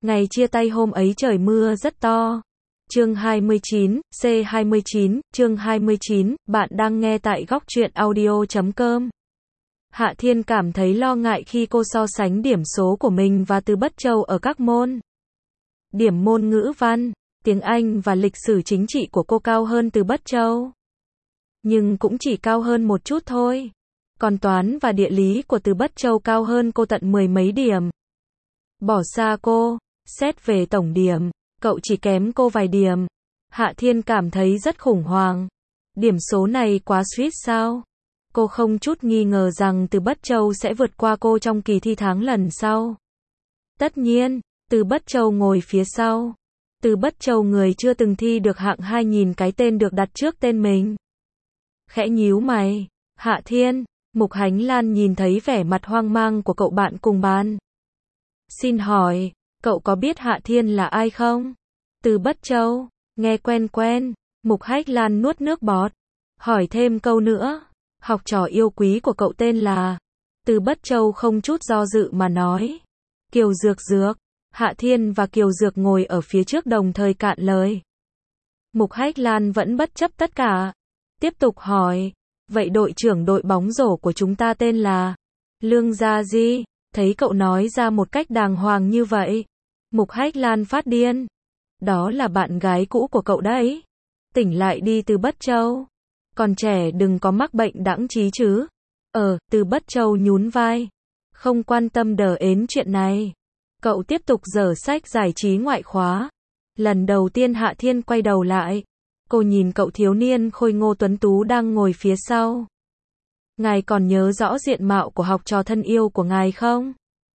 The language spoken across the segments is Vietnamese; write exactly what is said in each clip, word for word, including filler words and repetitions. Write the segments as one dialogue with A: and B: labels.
A: Ngày chia tay hôm ấy trời mưa rất to. Chương hai mươi chín, C hai mươi chín, chương hai mươi chín, bạn đang nghe tại góc truyện audio chấm com. Hạ Thiên cảm thấy lo ngại khi cô so sánh điểm số của mình và Từ Bất Châu ở các môn. Điểm môn ngữ văn, tiếng Anh và lịch sử chính trị của cô cao hơn Từ Bất Châu. Nhưng cũng chỉ cao hơn một chút thôi. Còn toán và địa lý của Từ Bất Châu cao hơn cô tận mười mấy điểm. Bỏ xa cô, xét về tổng điểm, cậu chỉ kém cô vài điểm. Hạ Thiên cảm thấy rất khủng hoảng. Điểm số này quá suýt sao? Cô không chút nghi ngờ rằng Từ Bất Châu sẽ vượt qua cô trong kỳ thi tháng lần sau. Tất nhiên, Từ Bất Châu ngồi phía sau. Từ Bất Châu người chưa từng thi được hạng hai nhìn cái tên được đặt trước tên mình. Khẽ nhíu mày, Hạ Thiên, Mục Hánh Lan nhìn thấy vẻ mặt hoang mang của cậu bạn cùng bàn. Xin hỏi, cậu có biết Hạ Thiên là ai không? Từ Bất Châu, nghe quen quen, Mục Hánh Lan nuốt nước bọt. Hỏi thêm câu nữa, học trò yêu quý của cậu tên là... Từ Bất Châu không chút do dự mà nói. Kiều Dược Dược. Hạ Thiên và Kiều Dược ngồi ở phía trước đồng thời cạn lời. Mục Hánh Lan vẫn bất chấp tất cả. Tiếp tục hỏi, vậy đội trưởng đội bóng rổ của chúng ta tên là... Lương Gia Di. Thấy cậu nói ra một cách đàng hoàng như vậy, Mục Hánh Lan phát điên. Đó là bạn gái cũ của cậu đấy. Tỉnh lại đi Từ Bất Châu. Còn trẻ đừng có mắc bệnh đãng trí chứ. Ờ, Từ Bất Châu nhún vai. Không quan tâm đờ ến chuyện này. Cậu tiếp tục dở sách giải trí ngoại khóa. Lần đầu tiên Hạ Thiên quay đầu lại. Cô nhìn cậu thiếu niên khôi ngô tuấn tú đang ngồi phía sau. Ngài còn nhớ rõ diện mạo của học trò thân yêu của ngài không?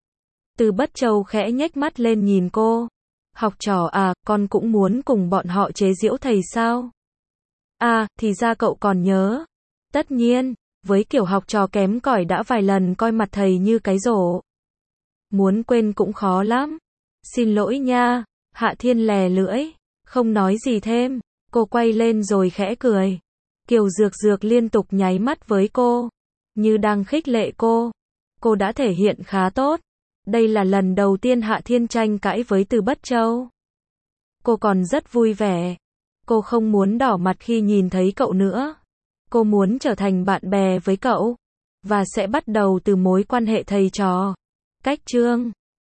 A: Từ Bất Châu khẽ nhếch mắt lên nhìn cô. Học trò à, con cũng muốn cùng bọn họ chế giễu thầy sao? À, thì ra cậu còn nhớ. Tất nhiên, với kiểu học trò kém cỏi đã vài lần coi mặt thầy như cái rổ. Muốn quên cũng khó lắm. Xin lỗi nha. Hạ Thiên lè lưỡi, không nói gì thêm. Cô quay lên rồi khẽ cười. Kiều Dược Dược liên tục nháy mắt với cô, như đang khích lệ cô. Cô đã thể hiện khá tốt. Đây là lần đầu tiên Hạ Thiên tranh cãi với Từ Bất Châu. Cô còn rất vui vẻ. Cô không muốn đỏ mặt khi nhìn thấy cậu nữa. Cô muốn trở thành bạn bè với cậu. Và sẽ bắt đầu từ mối quan hệ thầy trò. Cách chương